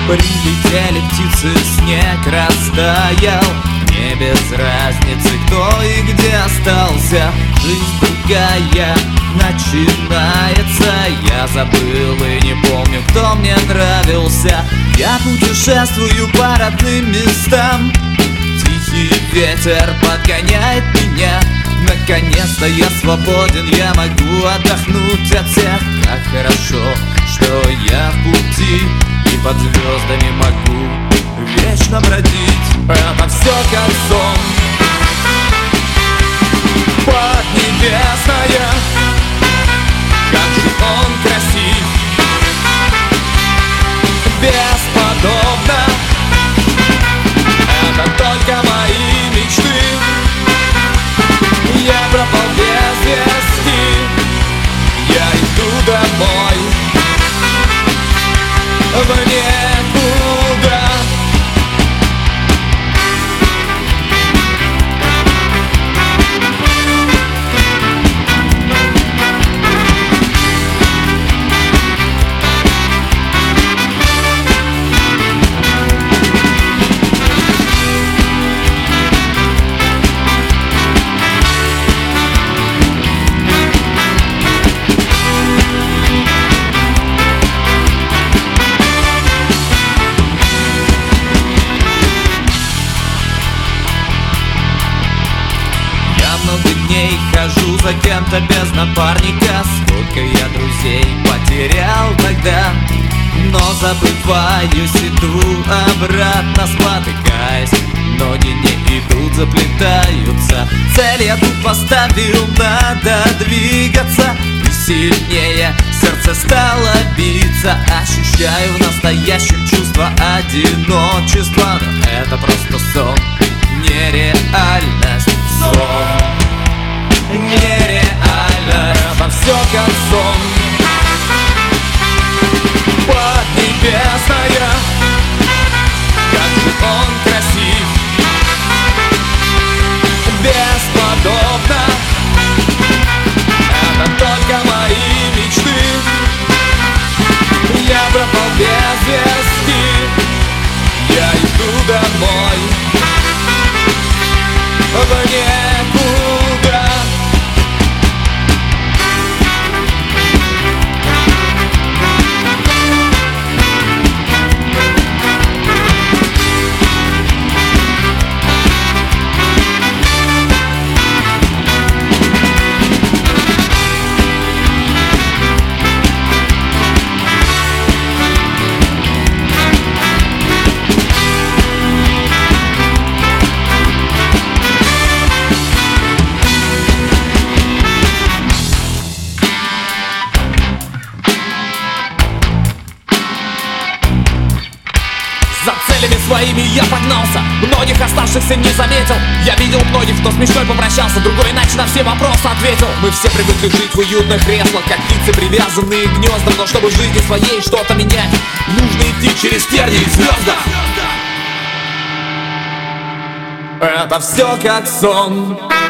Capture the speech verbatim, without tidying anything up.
Прилетели птицы, снег растаял. Мне без разницы, кто и где остался. Жизнь другая начинается. Я забыл и не помню, кто мне нравился. Я путешествую по родным местам. Тихий ветер подгоняет меня. Наконец-то я свободен, я могу отдохнуть от всех. Как хорошо, что я в пути и под звездами могу вечно бродить. Это все как сон поднебесная. Как же он красив, бесподобно. Это только мои мечты. Я пропал без вести. Я иду домой в никуда. Хожу за кем-то без напарника. Сколько я друзей потерял тогда. Но забываюсь, иду обратно, спотыкаясь. Ноги не идут, заплетаются. Цель я тут поставил, надо двигаться. И сильнее сердце стало биться. Ощущаю в настоящем чувство одиночества. Но это просто сон, нереальность. Сон нереально, это все как сон поднебесная. Как же он красив, бесподобно. Это только мои мечты. Я пропал без вести. Я иду домой в никуда. За целями своими я погнался, многих оставшихся не заметил. Я видел многих, кто с мечтой попрощался, другой иначе на все вопросы ответил. Мы все привыкли жить в уютных креслах, как птицы, привязанные к гнездам. Но чтобы в жизни своей что-то менять, нужно идти через тернии и звезды. Это все как сон